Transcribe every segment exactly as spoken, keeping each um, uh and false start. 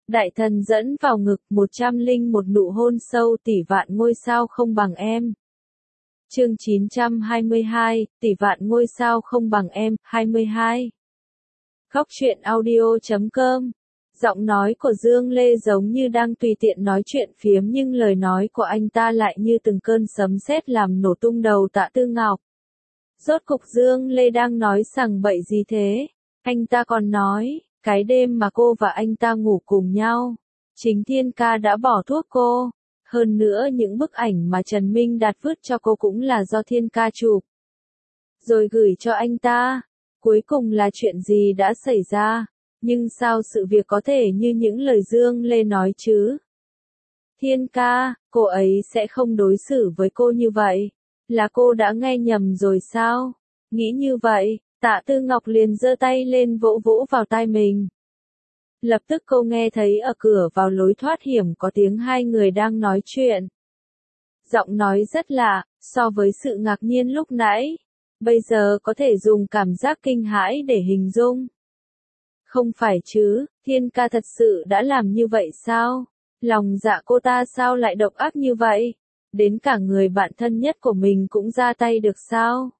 Đại thần dẫn vào ngực, một trăm linh một nụ hôn sâu, tỷ vạn ngôi sao không bằng em. Chương chín trăm hai mươi hai, tỷ vạn ngôi sao không bằng em, hai mươi hai. Góc truyện audio chấm com. Giọng nói của Dương Lê giống như đang tùy tiện nói chuyện phiếm, nhưng lời nói của anh ta lại như từng cơn sấm sét làm nổ tung đầu Tạ Tư Ngọc. Rốt cục Dương Lê đang nói sằng bậy gì thế? Anh ta còn nói, cái đêm mà cô và anh ta ngủ cùng nhau, chính Thiên Ca đã bỏ thuốc cô. Hơn nữa những bức ảnh mà Trần Minh Đạt vứt cho cô cũng là do Thiên Ca chụp, rồi gửi cho anh ta. Cuối cùng là chuyện gì đã xảy ra? Nhưng sao sự việc có thể như những lời Dương Lê nói chứ? Thiên Ca, cô ấy sẽ không đối xử với cô như vậy. Là cô đã nghe nhầm rồi sao? Nghĩ như vậy, Tạ Tư Ngọc liền giơ tay lên vỗ vỗ vào tai mình. Lập tức cô nghe thấy ở cửa vào lối thoát hiểm có tiếng hai người đang nói chuyện. Giọng nói rất lạ, so với sự ngạc nhiên lúc nãy, bây giờ có thể dùng cảm giác kinh hãi để hình dung. Không phải chứ, Thiên Ca thật sự đã làm như vậy sao? Lòng dạ cô ta sao lại độc ác như vậy? Đến cả người bạn thân nhất của mình cũng ra tay được sao?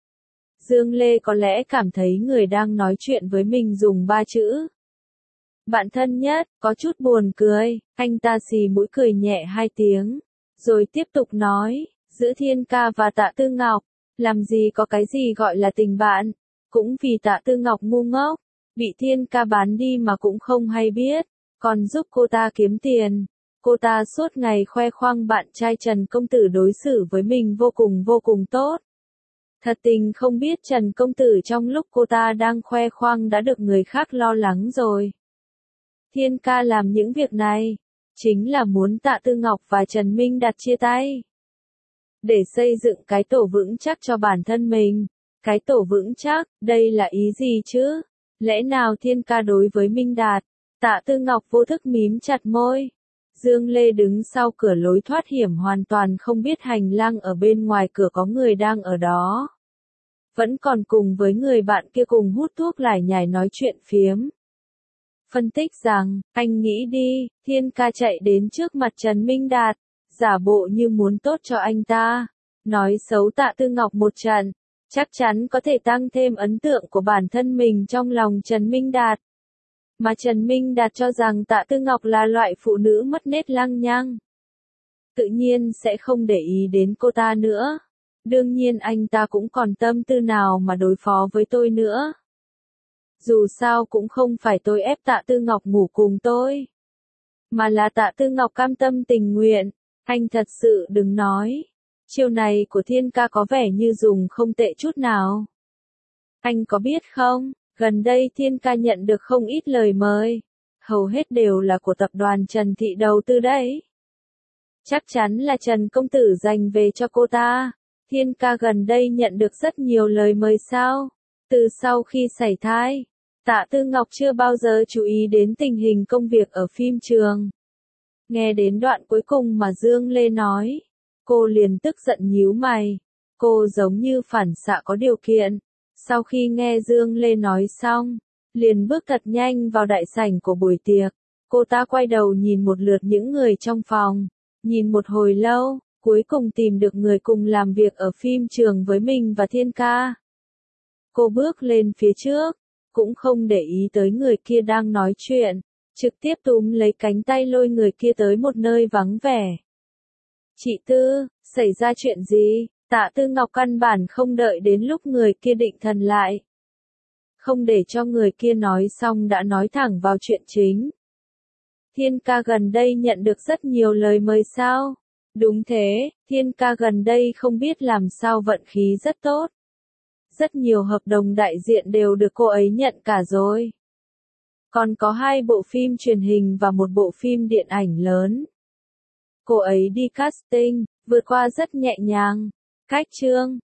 Dương Lê có lẽ cảm thấy người đang nói chuyện với mình dùng ba chữ bạn thân nhất, có chút buồn cười. Anh ta xì mũi cười nhẹ hai tiếng, rồi tiếp tục nói, giữa Thiên Ca và Tạ Tư Ngọc, làm gì có cái gì gọi là tình bạn, cũng vì Tạ Tư Ngọc ngu ngốc, bị Thiên Ca bán đi mà cũng không hay biết, còn giúp cô ta kiếm tiền. Cô ta suốt ngày khoe khoang bạn trai Trần Công Tử đối xử với mình vô cùng vô cùng tốt. Thật tình không biết Trần Công Tử trong lúc cô ta đang khoe khoang đã được người khác lo lắng rồi. Thiên Ca làm những việc này, chính là muốn Tạ Tư Ngọc và Trần Minh Đạt chia tay. Để xây dựng cái tổ vững chắc cho bản thân mình. Cái tổ vững chắc, đây là ý gì chứ? Lẽ nào Thiên Ca đối với Minh Đạt? Tạ Tư Ngọc vô thức mím chặt môi. Dương Lê đứng sau cửa lối thoát hiểm hoàn toàn không biết hành lang ở bên ngoài cửa có người đang ở đó. Vẫn còn cùng với người bạn kia cùng hút thuốc lải nhải nói chuyện phiếm. Phân tích rằng, anh nghĩ đi, Thiên Ca chạy đến trước mặt Trần Minh Đạt, giả bộ như muốn tốt cho anh ta, nói xấu Tạ Tư Ngọc một trận, chắc chắn có thể tăng thêm ấn tượng của bản thân mình trong lòng Trần Minh Đạt. Mà Trần Minh Đạt cho rằng Tạ Tư Ngọc là loại phụ nữ mất nết lăng nhăng, tự nhiên sẽ không để ý đến cô ta nữa. Đương nhiên anh ta cũng còn tâm tư nào mà đối phó với tôi nữa. Dù sao cũng không phải tôi ép Tạ Tư Ngọc ngủ cùng tôi, mà là Tạ Tư Ngọc cam tâm tình nguyện. Anh thật sự đừng nói. Chiêu này của Thiên Ca có vẻ như dùng không tệ chút nào. Anh có biết không, gần đây Thiên Ca nhận được không ít lời mời. Hầu hết đều là của tập đoàn Trần Thị đầu tư đấy. Chắc chắn là Trần Công Tử dành về cho cô ta. Thiên Ca gần đây nhận được rất nhiều lời mời sao? Từ sau khi sảy thai, Tạ Tư Ngọc chưa bao giờ chú ý đến tình hình công việc ở phim trường. Nghe đến đoạn cuối cùng mà Dương Lê nói, cô liền tức giận nhíu mày. Cô giống như phản xạ có điều kiện. Sau khi nghe Dương Lê nói xong, liền bước thật nhanh vào đại sảnh của buổi tiệc. Cô ta quay đầu nhìn một lượt những người trong phòng, nhìn một hồi lâu, cuối cùng tìm được người cùng làm việc ở phim trường với mình và Thiên Ca. Cô bước lên phía trước, cũng không để ý tới người kia đang nói chuyện, trực tiếp túm lấy cánh tay lôi người kia tới một nơi vắng vẻ. Chị Tư, xảy ra chuyện gì? Tạ Tư Ngọc căn bản không đợi đến lúc người kia định thần lại. Không để cho người kia nói xong đã nói thẳng vào chuyện chính. Thiên Ca gần đây nhận được rất nhiều lời mời sao? Đúng thế, Thiên Ca gần đây không biết làm sao vận khí rất tốt. Rất nhiều hợp đồng đại diện đều được cô ấy nhận cả rồi. Còn có hai bộ phim truyền hình và một bộ phim điện ảnh lớn. Cô ấy đi casting, vượt qua rất nhẹ nhàng. Cách chương,